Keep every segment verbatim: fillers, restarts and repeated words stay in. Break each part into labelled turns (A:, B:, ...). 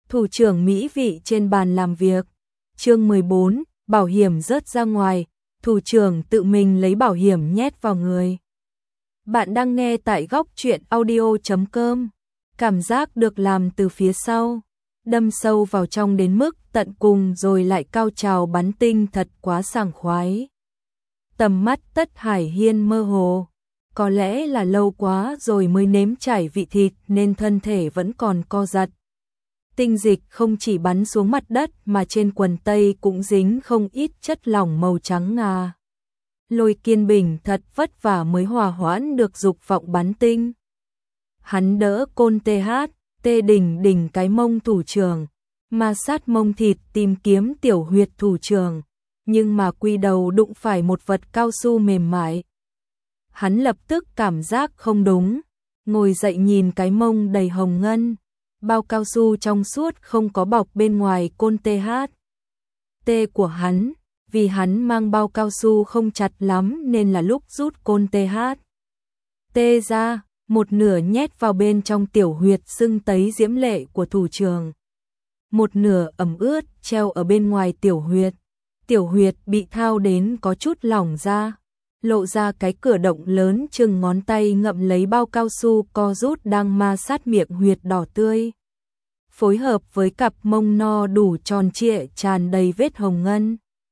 A: Thủ trưởng mỹ vị trên bàn làm việc. Chương mười bốn, bảo hiểm rớt ra ngoài, thủ trưởng tự mình lấy bảo hiểm nhét vào người. Bạn đang nghe tại góc truyện audio chấm com. Cảm giác được làm từ phía sau, đâm sâu vào trong đến mức tận cùng rồi lại cao trào bắn tinh thật quá sảng khoái. Tầm mắt Tất Hải Hiên mơ hồ, có lẽ là lâu quá rồi mới nếm trải vị thịt nên thân thể vẫn còn co giật. Tinh dịch không chỉ bắn xuống mặt đất mà trên quần tây cũng dính không ít chất lỏng màu trắng ngà. Lôi Kiên Bình thật vất vả mới hòa hoãn được dục vọng bắn tinh. Hắn đỡ Côn tê hát, tê đỉnh đỉnh cái mông thủ trưởng, ma sát mông thịt tìm kiếm tiểu huyệt thủ trưởng, nhưng mà quy đầu đụng phải một vật cao su mềm mại. Hắn lập tức cảm giác không đúng, ngồi dậy nhìn cái mông đầy hồng ngân, bao cao su trong suốt không có bọc bên ngoài Côn tê hát. Tê của hắn, vì hắn mang bao cao su không chặt lắm nên là lúc rút Côn tê hát. Tê ra, một nửa nhét vào bên trong tiểu huyệt sưng tấy diễm lệ của thủ trưởng. Một nửa ẩm ướt treo ở bên ngoài tiểu huyệt. Tiểu huyệt bị thao đến có chút lỏng ra, lộ ra cái cửa động lớn chừng ngón tay ngậm lấy bao cao su co rút đang ma sát miệng huyệt đỏ tươi. Phối hợp với cặp mông no đủ tròn trịa tràn đầy vết hồng ngân.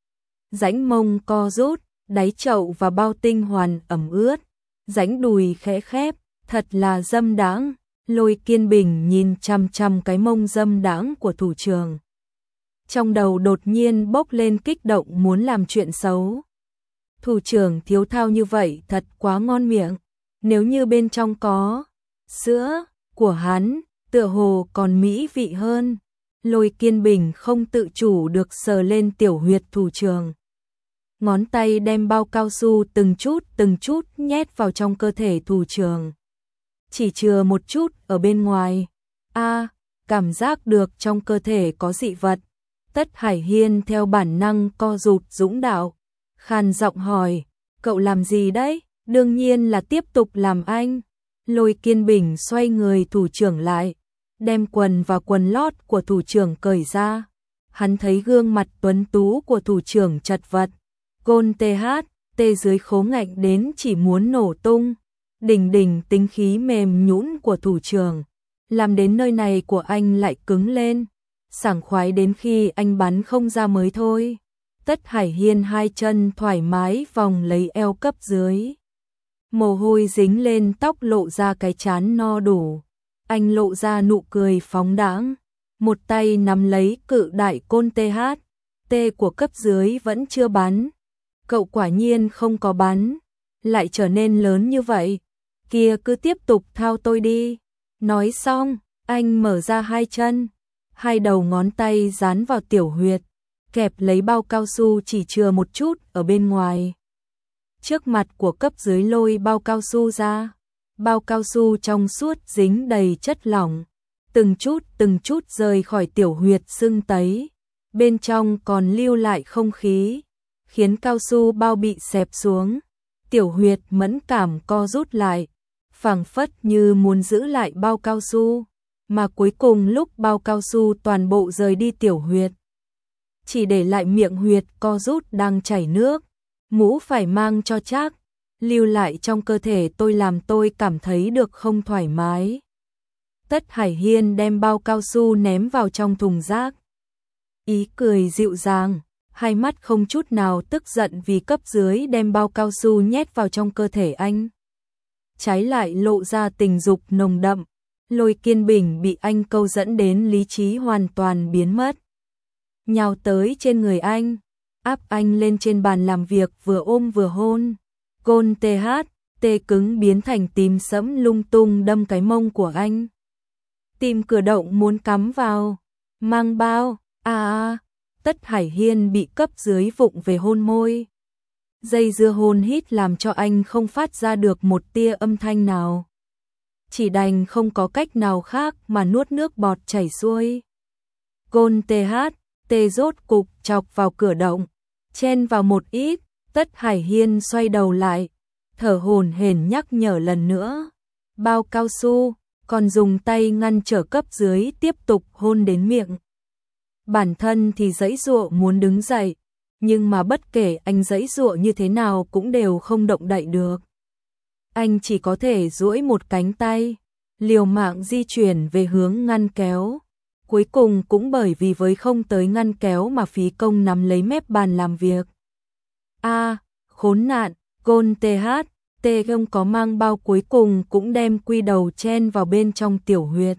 A: Rãnh mông co rút, đáy chậu và bao tinh hoàn ẩm ướt, rãnh đùi khẽ khép, thật là dâm đãng. Lôi Kiên Bình nhìn chằm chằm cái mông dâm đãng của thủ trưởng. Trong đầu đột nhiên bốc lên kích động muốn làm chuyện xấu. Thủ trưởng thiếu thao như vậy thật quá ngon miệng, nếu như bên trong có sữa của hắn, tựa hồ còn mỹ vị hơn. Lôi Kiên Bình không tự chủ được sờ lên tiểu huyệt thủ trưởng. Ngón tay đem bao cao su từng chút từng chút nhét vào trong cơ thể thủ trưởng. Chỉ chừa một chút ở bên ngoài. A, à, cảm giác được trong cơ thể có dị vật. Tất Hải Hiên theo bản năng co rụt dũng đạo, khàn giọng hỏi, cậu làm gì đấy? Đương nhiên là tiếp tục làm anh. Lôi Kiên Bình xoay người thủ trưởng lại, đem quần và quần lót của thủ trưởng cởi ra. Hắn thấy gương mặt tuấn tú của thủ trưởng chật vật. Côn tê hát, tê dưới khố ngạnh đến chỉ muốn nổ tung. Đỉnh đỉnh tính khí mềm nhũn của thủ trưởng, làm đến nơi này của anh lại cứng lên. Sảng khoái đến khi anh bắn không ra mới thôi. Tất Hải Hiên hai chân thoải mái vòng lấy eo cấp dưới. Mồ hôi dính lên tóc lộ ra cái trán no đủ. Anh lộ ra nụ cười phóng đãng. Một tay nắm lấy cự đại Côn tê hát. Tê của cấp dưới vẫn chưa bắn. Cậu quả nhiên không có bắn. Lại trở nên lớn như vậy. Kia cứ tiếp tục thao tôi đi. Nói xong, anh mở ra hai chân. Hai đầu ngón tay dán vào tiểu huyệt, kẹp lấy bao cao su chỉ chừa một chút ở bên ngoài. Trước mặt của cấp dưới lôi bao cao su ra, bao cao su trong suốt dính đầy chất lỏng, từng chút từng chút rời khỏi tiểu huyệt sưng tấy, bên trong còn lưu lại không khí, khiến cao su bao bị xẹp xuống, tiểu huyệt mẫn cảm co rút lại, phảng phất như muốn giữ lại bao cao su. Mà cuối cùng lúc bao cao su toàn bộ rời đi tiểu huyệt, chỉ để lại miệng huyệt co rút đang chảy nước. Mũ phải mang cho chắc, lưu lại trong cơ thể tôi làm tôi cảm thấy được không thoải mái. Tất Hải Hiên đem bao cao su ném vào trong thùng rác. Ý cười dịu dàng, hai mắt không chút nào tức giận vì cấp dưới đem bao cao su nhét vào trong cơ thể anh. Trái lại lộ ra tình dục nồng đậm. Lôi Kiên Bình bị anh câu dẫn đến lý trí hoàn toàn biến mất. Nhào tới trên người anh, áp anh lên trên bàn làm việc vừa ôm vừa hôn. Côn tê hát, tê cứng biến thành tím sẫm lung tung đâm cái mông của anh. Tìm cửa động muốn cắm vào. Mang bao, à à, Tất Hải Hiên bị cấp dưới vụng về hôn môi. Dây dưa hôn hít làm cho anh không phát ra được một tia âm thanh nào. Chỉ đành không có cách nào khác mà nuốt nước bọt chảy xuôi. Côn tê hát, tê rốt cục chọc vào cửa động, chen vào một ít. Tất Hải Hiên xoay đầu lại, thở hổn hển nhắc nhở lần nữa. Bao cao su, còn dùng tay ngăn trở cấp dưới tiếp tục hôn đến miệng. Bản thân thì giãy giụa muốn đứng dậy, nhưng mà bất kể anh giãy giụa như thế nào cũng đều không động đậy được. Anh chỉ có thể duỗi một cánh tay, liều mạng di chuyển về hướng ngăn kéo. Cuối cùng cũng bởi vì với không tới ngăn kéo mà phí công nắm lấy mép bàn làm việc. A, khốn nạn, Gôn tê hát, tê không có mang bao cuối cùng cũng đem quy đầu chen vào bên trong tiểu huyệt.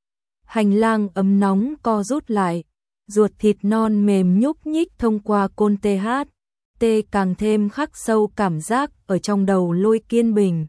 A: Hành lang ấm nóng co rút lại, ruột thịt non mềm nhúc nhích thông qua côn tê hát, tê càng thêm khắc sâu cảm giác ở trong đầu Lôi Kiên Bình.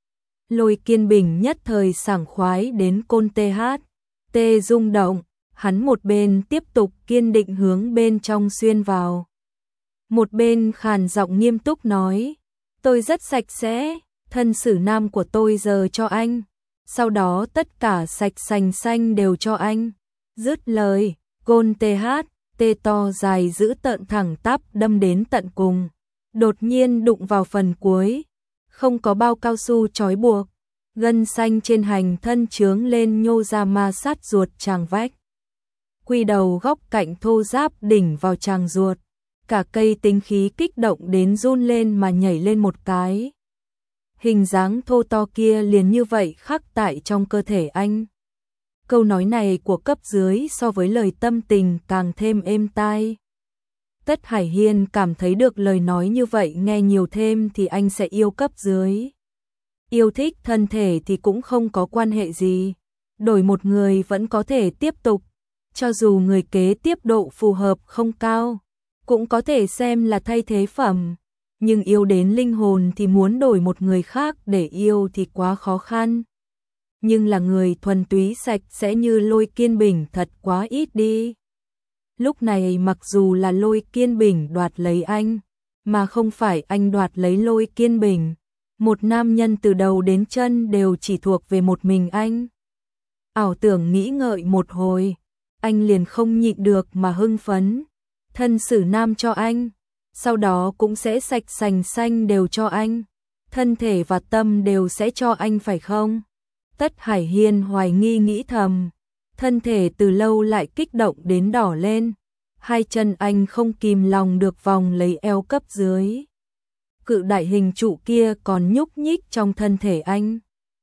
A: Lôi Kiên Bình nhất thời sảng khoái đến côn tê hát, tê rung động, hắn một bên tiếp tục kiên định hướng bên trong xuyên vào. Một bên khàn giọng nghiêm túc nói, tôi rất sạch sẽ, thân xử nam của tôi giờ cho anh, sau đó tất cả sạch sành xanh đều cho anh. Dứt lời, Gôn tê hát, tê to dài giữ tợn thẳng tắp đâm đến tận cùng, đột nhiên đụng vào phần cuối, không có bao cao su trói buộc, gân xanh trên hành thân trướng lên nhô ra ma sát ruột tràng vách. Quy đầu góc cạnh thô ráp đỉnh vào tràng ruột, cả cây tính khí kích động đến run lên mà nhảy lên một cái. Hình dáng thô to kia liền như vậy khắc tại trong cơ thể anh. Câu nói này của cấp dưới so với lời tâm tình càng thêm êm tai. Tất Hải Hiên cảm thấy được lời nói như vậy nghe nhiều thêm thì anh sẽ yêu cấp dưới. Yêu thích thân thể thì cũng không có quan hệ gì. Đổi một người vẫn có thể tiếp tục. Cho dù người kế tiếp độ phù hợp không cao, cũng có thể xem là thay thế phẩm. Nhưng yêu đến linh hồn thì muốn đổi một người khác để yêu thì quá khó khăn. Nhưng là người thuần túy sạch sẽ như Lôi Kiên Bình thật quá ít đi. Lúc này mặc dù là Lôi Kiên Bình đoạt lấy anh, mà không phải anh đoạt lấy Lôi Kiên Bình. Một nam nhân từ đầu đến chân đều chỉ thuộc về một mình anh. Ảo tưởng nghĩ ngợi một hồi, anh liền không nhịn được mà hưng phấn. Thân xử nam cho anh, sau đó cũng sẽ sạch sành xanh đều cho anh. Thân thể và tâm đều sẽ cho anh phải không? Tất Hải Hiên hoài nghi nghĩ thầm, thân thể từ lâu lại kích động đến đỏ lên, hai chân anh không kìm lòng được vòng lấy eo cấp dưới. Cự đại hình trụ kia còn nhúc nhích trong thân thể anh.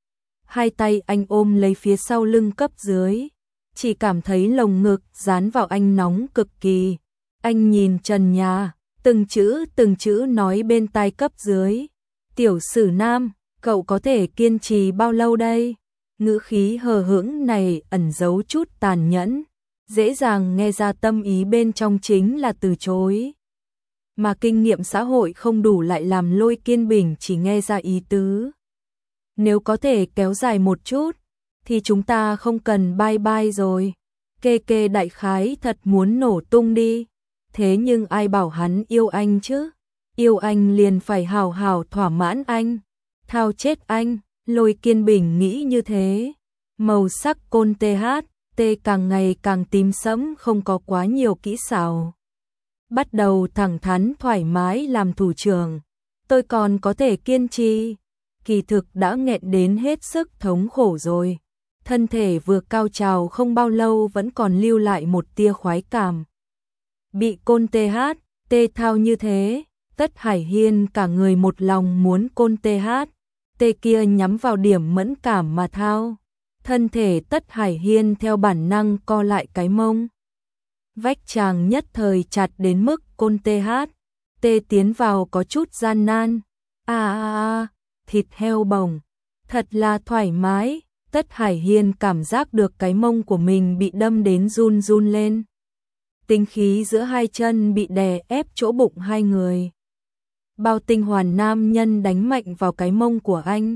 A: Hai tay anh ôm lấy phía sau lưng cấp dưới, chỉ cảm thấy lồng ngực dán vào anh nóng cực kỳ. Anh nhìn trần nhà, từng chữ từng chữ nói bên tai cấp dưới. Tiểu sử nam, cậu có thể kiên trì bao lâu đây? Ngữ khí hờ hững này ẩn giấu chút tàn nhẫn, dễ dàng nghe ra tâm ý bên trong chính là từ chối. Mà kinh nghiệm xã hội không đủ lại làm Lôi Kiên Bình chỉ nghe ra ý tứ. Nếu có thể kéo dài một chút, thì chúng ta không cần bye bye rồi. Kê kê đại khái thật muốn nổ tung đi. Thế nhưng ai bảo hắn yêu anh chứ? Yêu anh liền phải hào hào thỏa mãn anh, thao chết anh. Lôi Kiên Bình nghĩ như thế. Màu sắc côn tê hát, tê càng ngày càng tím sẫm, không có quá nhiều kỹ xảo. Bắt đầu thẳng thắn thoải mái làm thủ trưởng. Tôi còn có thể kiên trì. Kỳ thực đã nghẹn đến hết sức thống khổ rồi. Thân thể vừa cao trào không bao lâu vẫn còn lưu lại một tia khoái cảm. Bị côn tê hát, tê thao như thế, Tất Hải Hiên cả người một lòng muốn côn tê hát, tê kia nhắm vào điểm mẫn cảm mà thao. Thân thể Tất Hải Hiên theo bản năng co lại cái mông. Vách chàng nhất thời chặt đến mức côn tê hát, tê tiến vào có chút gian nan. A a a, thịt heo bồng, thật là thoải mái. Tất Hải Hiên cảm giác được cái mông của mình bị đâm đến run run lên. Tinh khí giữa hai chân bị đè ép chỗ bụng hai người. Bao tinh hoàn nam nhân đánh mạnh vào cái mông của anh.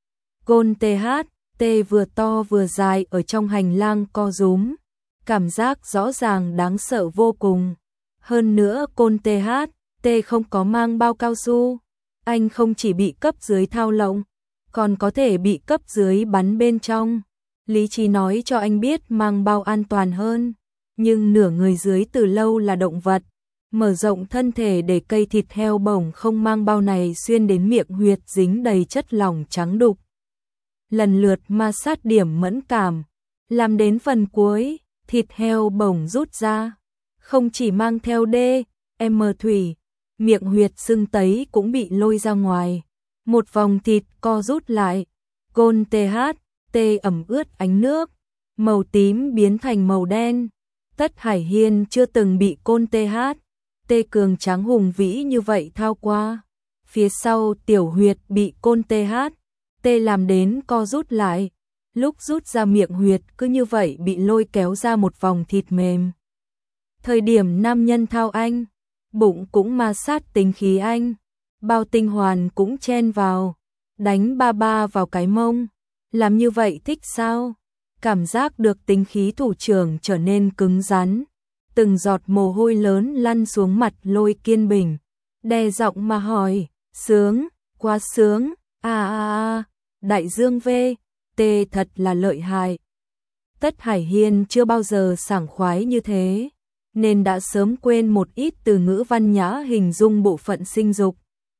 A: Côn tê hát, tê vừa to vừa dài ở trong hành lang co rúm. Cảm giác rõ ràng đáng sợ vô cùng. Hơn nữa côn tê hát, tê không có mang bao cao su. Anh không chỉ bị cấp dưới thao lộng, còn có thể bị cấp dưới bắn bên trong. Lý trí nói cho anh biết mang bao an toàn hơn. Nhưng nửa người dưới từ lâu là động vật. Mở rộng thân thể để cây thịt heo bổng không mang bao này xuyên đến miệng huyệt dính đầy chất lỏng trắng đục. lần lượt ma sát điểm mẫn cảm, làm đến phần cuối, thịt heo bổng rút ra, không chỉ mang theo đê, em thủy, miệng huyệt sưng tấy cũng bị lôi ra ngoài, một vòng thịt co rút lại, côn TH, tê ẩm ướt ánh nước, màu tím biến thành màu đen. Tất Hải Hiên chưa từng bị côn TH, tê cường tráng hùng vĩ như vậy thao qua. Phía sau tiểu huyệt bị côn TH, tê làm đến co rút lại, lúc rút ra miệng huyệt cứ như vậy bị lôi kéo ra một vòng thịt mềm. Thời điểm nam nhân thao anh, bụng cũng ma sát tính khí anh, bao tinh hoàn cũng chen vào, đánh ba ba vào cái mông, làm như vậy thích sao? Cảm giác được tính khí thủ trưởng trở nên cứng rắn, từng giọt mồ hôi lớn lăn xuống mặt Lôi Kiên Bình, đè giọng mà hỏi, sướng, quá sướng, a a a, đại dương V, tê thật là lợi hại. Tất Hải Hiên chưa bao giờ sảng khoái như thế, nên đã sớm quên một ít từ ngữ văn nhã hình dung bộ phận sinh dục.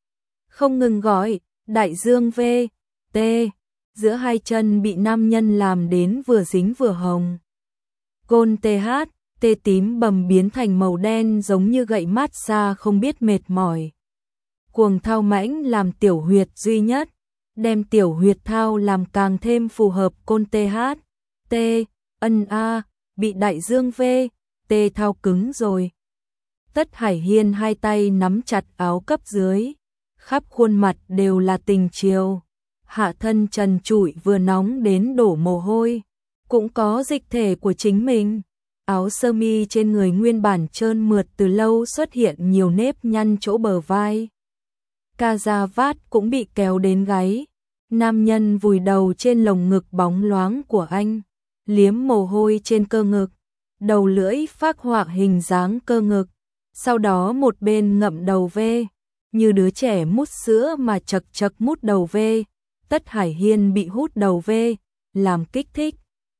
A: Không ngừng gọi, đại dương V, tê, giữa hai chân bị nam nhân làm đến vừa dính vừa hồng. Côn TH, tê tím bầm biến thành màu đen giống như gậy mát xa không biết mệt mỏi. Cuồng thao mãnh làm tiểu huyệt duy nhất, đem tiểu huyệt thao làm càng thêm phù hợp côn TH, tê, ân a, bị đại dương V, tê thao cứng rồi. Tất Hải Hiên hai tay nắm chặt áo cấp dưới, khắp khuôn mặt đều là tình chiều. Hạ thân trần trụi vừa nóng đến đổ mồ hôi, cũng có dịch thể của chính mình. Áo sơ mi trên người nguyên bản trơn mượt từ lâu xuất hiện nhiều nếp nhăn chỗ bờ vai. Ca da vát cũng bị kéo đến gáy. Nam nhân vùi đầu trên lồng ngực bóng loáng của anh, liếm mồ hôi trên cơ ngực, đầu lưỡi phác họa hình dáng cơ ngực, sau đó một bên ngậm đầu V, như đứa trẻ mút sữa mà chật chật mút đầu V. Tất Hải Hiên bị hút đầu V, làm kích thích.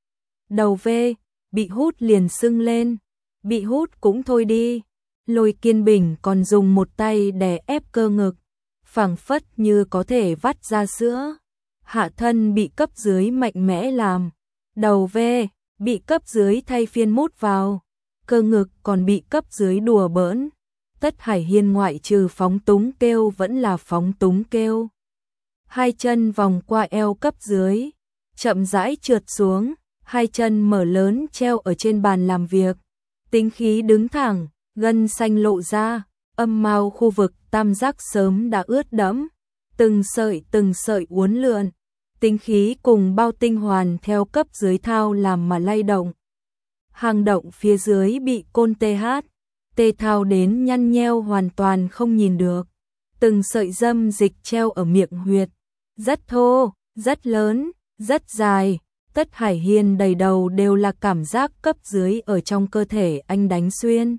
A: Đầu V, bị hút liền sưng lên, bị hút cũng thôi đi. Lôi Kiên Bình còn dùng một tay đè ép cơ ngực, phảng phất như có thể vắt ra sữa. Hạ thân bị cấp dưới mạnh mẽ làm, đầu V, bị cấp dưới thay phiên mút vào, cơ ngực còn bị cấp dưới đùa bỡn. Tất Hải Hiên ngoại trừ phóng túng kêu vẫn là phóng túng kêu. Hai chân vòng qua eo cấp dưới, chậm rãi trượt xuống, hai chân mở lớn treo ở trên bàn làm việc. Tính khí đứng thẳng, gân xanh lộ ra, âm mao khu vực tam giác sớm đã ướt đẫm, từng sợi từng sợi uốn lượn, tính khí cùng bao tinh hoàn theo cấp dưới thao làm mà lay động. Hang động phía dưới bị côn TH, tê thao đến nhăn nheo hoàn toàn không nhìn được, từng sợi dâm dịch treo ở miệng huyệt. Rất thô, rất lớn, rất dài, Tất Hải Hiên đầy đầu đều là cảm giác cấp dưới ở trong cơ thể anh đánh xuyên.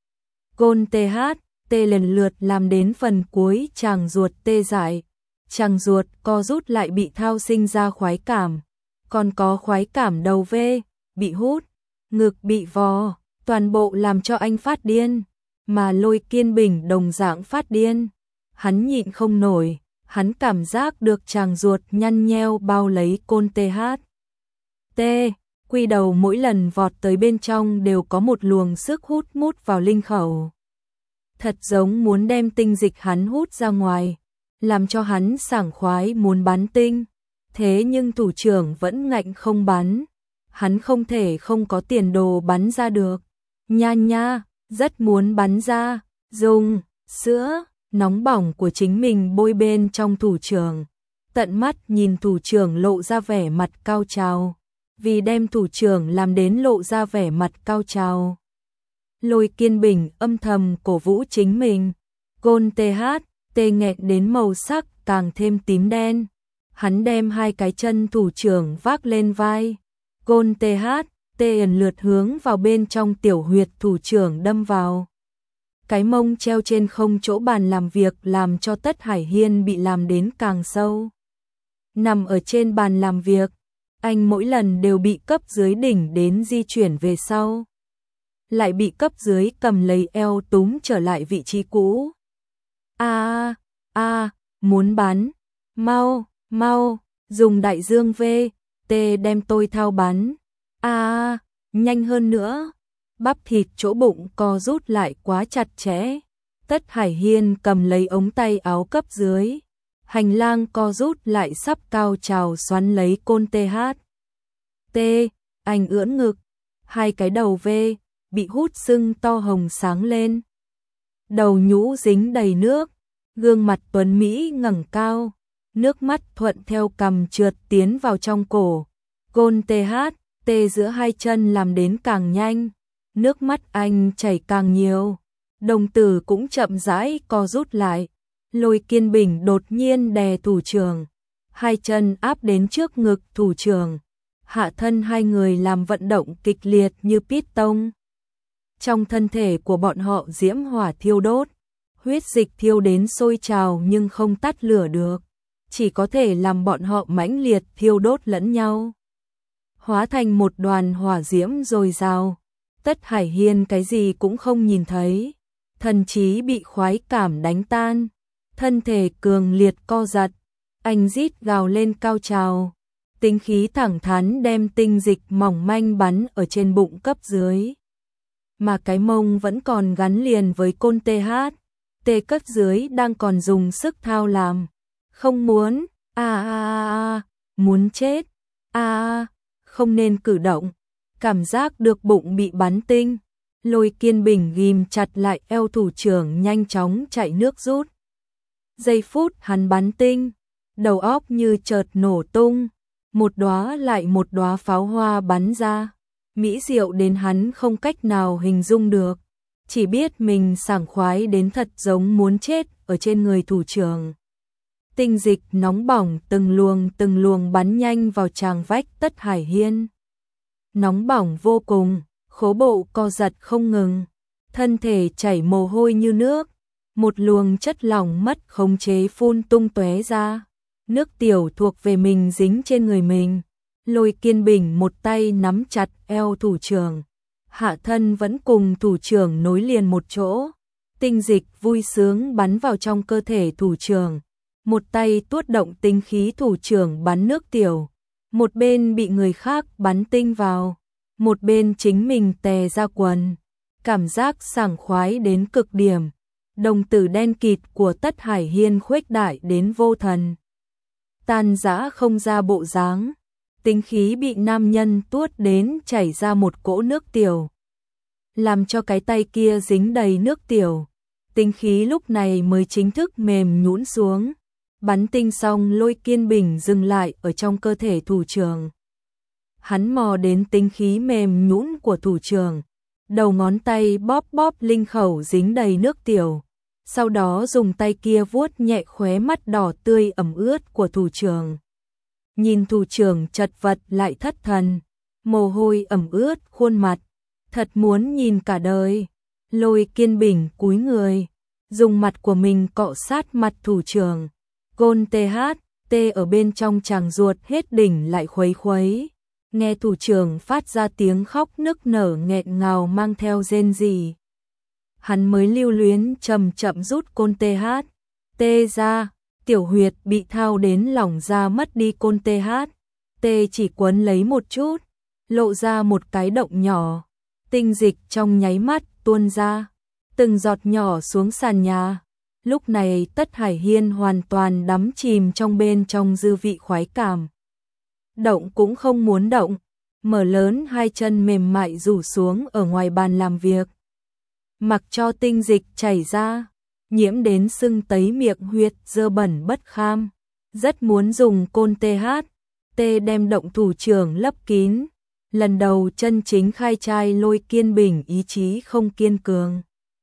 A: Côn TH, tê lần lượt làm đến phần cuối tràng ruột tê dại, tràng ruột co rút lại bị thao sinh ra khoái cảm, còn có khoái cảm đầu V, bị hút, ngực bị vò, toàn bộ làm cho anh phát điên, mà Lôi Kiên Bình đồng dạng phát điên, hắn nhịn không nổi. Hắn cảm giác được tràng ruột nhăn nheo bao lấy côn TH. T, quy đầu mỗi lần vọt tới bên trong đều có một luồng sức hút mút vào linh khẩu. Thật giống muốn đem tinh dịch hắn hút ra ngoài, làm cho hắn sảng khoái muốn bắn tinh. Thế nhưng thủ trưởng vẫn ngạnh không bắn. Hắn không thể không có tiền đồ bắn ra được. Nha nha, rất muốn bắn ra, dùng, sữa. Nóng bỏng của chính mình bôi bên trong thủ trưởng, tận mắt nhìn thủ trưởng lộ ra vẻ mặt cao trào, vì đem thủ trưởng làm đến lộ ra vẻ mặt cao trào. Lôi Kiên Bình âm thầm cổ vũ chính mình, côn TH, tê nghẹn đến màu sắc càng thêm tím đen. Hắn đem hai cái chân thủ trưởng vác lên vai, côn TH, tê ẩn lượt hướng vào bên trong tiểu huyệt thủ trưởng đâm vào. Cái mông treo trên không chỗ bàn làm việc làm cho Tất Hải Hiên bị làm đến càng sâu. Nằm ở trên bàn làm việc, anh mỗi lần đều bị cấp dưới đỉnh đến di chuyển về sau. Lại bị cấp dưới cầm lấy eo túm trở lại vị trí cũ. A a a, muốn bắn, mau, mau, Dùng đại dương V, T đem tôi thao bắn. A, à, nhanh hơn nữa. Bắp thịt chỗ bụng co rút lại quá chặt chẽ. Tất Hải Hiên cầm lấy ống tay áo cấp dưới. Hành lang co rút lại sắp cao trào xoắn lấy côn tê hát. T, anh ưỡn ngực. Hai cái đầu V, bị hút sưng to hồng sáng lên. Đầu nhũ dính đầy nước. Gương mặt tuấn Mỹ ngẩng cao. Nước mắt thuận theo cằm trượt tiến vào trong cổ. Côn tê hát, tê giữa hai chân làm đến càng nhanh. Nước mắt anh chảy càng nhiều. Đồng tử cũng chậm rãi co rút lại. Lôi Kiên Bình đột nhiên đè thủ trưởng. Hai chân áp đến trước ngực thủ trưởng. Hạ thân hai người làm vận động kịch liệt như piston. Trong thân thể của bọn họ diễm hỏa thiêu đốt. Huyết dịch thiêu đến sôi trào nhưng không tắt lửa được. Chỉ có thể làm bọn họ mãnh liệt thiêu đốt lẫn nhau. Hóa thành một đoàn hỏa diễm dồi dào. Tất Hải Hiên cái gì cũng không nhìn thấy. Thần trí bị khoái cảm đánh tan. Thân thể cường liệt co giật. Anh rít gào lên cao trào. Tính khí thẳng thắn đem tinh dịch mỏng manh bắn ở trên bụng cấp dưới. Mà cái mông vẫn còn gắn liền với côn tê hát. Tê cấp dưới đang còn dùng sức thao làm. Không muốn, a a a, muốn chết, a a, không nên cử động. Cảm giác được bụng bị bắn tinh. Lôi Kiên Bình ghim chặt lại eo thủ trưởng nhanh chóng chạy nước rút. Giây phút hắn bắn tinh, đầu óc như chợt nổ tung. Một đóa lại một đóa pháo hoa bắn ra. Mỹ diệu đến hắn không cách nào hình dung được. Chỉ biết mình sảng khoái đến thật giống muốn chết ở trên người thủ trưởng. Tinh dịch nóng bỏng từng luồng từng luồng bắn nhanh vào tràng vách Tất Hải Hiên. Nóng bỏng vô cùng, khố bộ co giật không ngừng. Thân thể chảy mồ hôi như nước. Một luồng chất lỏng mất khống chế phun tung tóe ra. Nước tiểu thuộc về mình dính trên người mình. Lôi Kiên Bình một tay nắm chặt eo thủ trưởng. Hạ thân vẫn cùng thủ trưởng nối liền một chỗ. Tinh dịch vui sướng bắn vào trong cơ thể thủ trưởng. Một tay tuốt động tinh khí thủ trưởng bắn nước tiểu. Một bên bị người khác bắn tinh vào. Một bên chính mình tè ra quần. Cảm giác sảng khoái đến cực điểm. Đồng tử đen kịt của Tất Hải Hiên khuếch đại đến vô thần. Tan rã không ra bộ dáng. Tinh khí bị nam nhân tuốt đến chảy ra một cỗ nước tiểu. Làm cho cái tay kia dính đầy nước tiểu. Tinh khí lúc này mới chính thức mềm nhũn xuống. Bắn tinh xong Lôi Kiên Bình dừng lại ở trong cơ thể thủ trưởng. Hắn mò đến tinh khí mềm nhũn của thủ trưởng. Đầu ngón tay bóp bóp linh khẩu dính đầy nước tiểu. Sau đó dùng tay kia vuốt nhẹ khóe mắt đỏ tươi ẩm ướt của thủ trưởng. Nhìn thủ trưởng chật vật lại thất thần. Mồ hôi ẩm ướt khuôn mặt. Thật muốn nhìn cả đời. Lôi Kiên Bình cúi người. Dùng mặt của mình cọ sát mặt thủ trưởng. Côn tê hát, tê ở bên trong tràng ruột hết đỉnh lại khuấy khuấy. Nghe thủ trưởng phát ra tiếng khóc nức nở nghẹn ngào mang theo rên rỉ. Hắn mới lưu luyến chậm chậm rút côn tê hát. Tê ra, tiểu huyệt bị thao đến lỏng ra mất đi côn tê hát. Tê chỉ quấn lấy một chút, lộ ra một cái động nhỏ. Tinh dịch trong nháy mắt tuôn ra, từng giọt nhỏ xuống sàn nhà. Lúc này Tất Hải Hiên hoàn toàn đắm chìm trong bên trong dư vị khoái cảm. Động cũng không muốn động, mở lớn hai chân mềm mại rủ xuống ở ngoài bàn làm việc. Mặc cho tinh dịch chảy ra, nhiễm đến sưng tấy miệng huyệt dơ bẩn bất kham. Rất muốn dùng côn tê hát, tê đem động thủ trưởng lấp kín. Lần đầu chân chính khai trai Lôi Kiên Bình ý chí không kiên cường.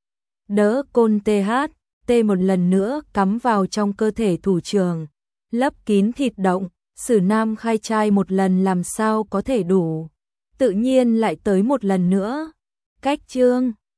A: Đỡ côn tê hát, tê một lần nữa cắm vào trong cơ thể thủ trưởng, lấp kín thịt động. Sử nam khai trai một lần làm sao có thể đủ. Tự nhiên lại tới một lần nữa. Cách chương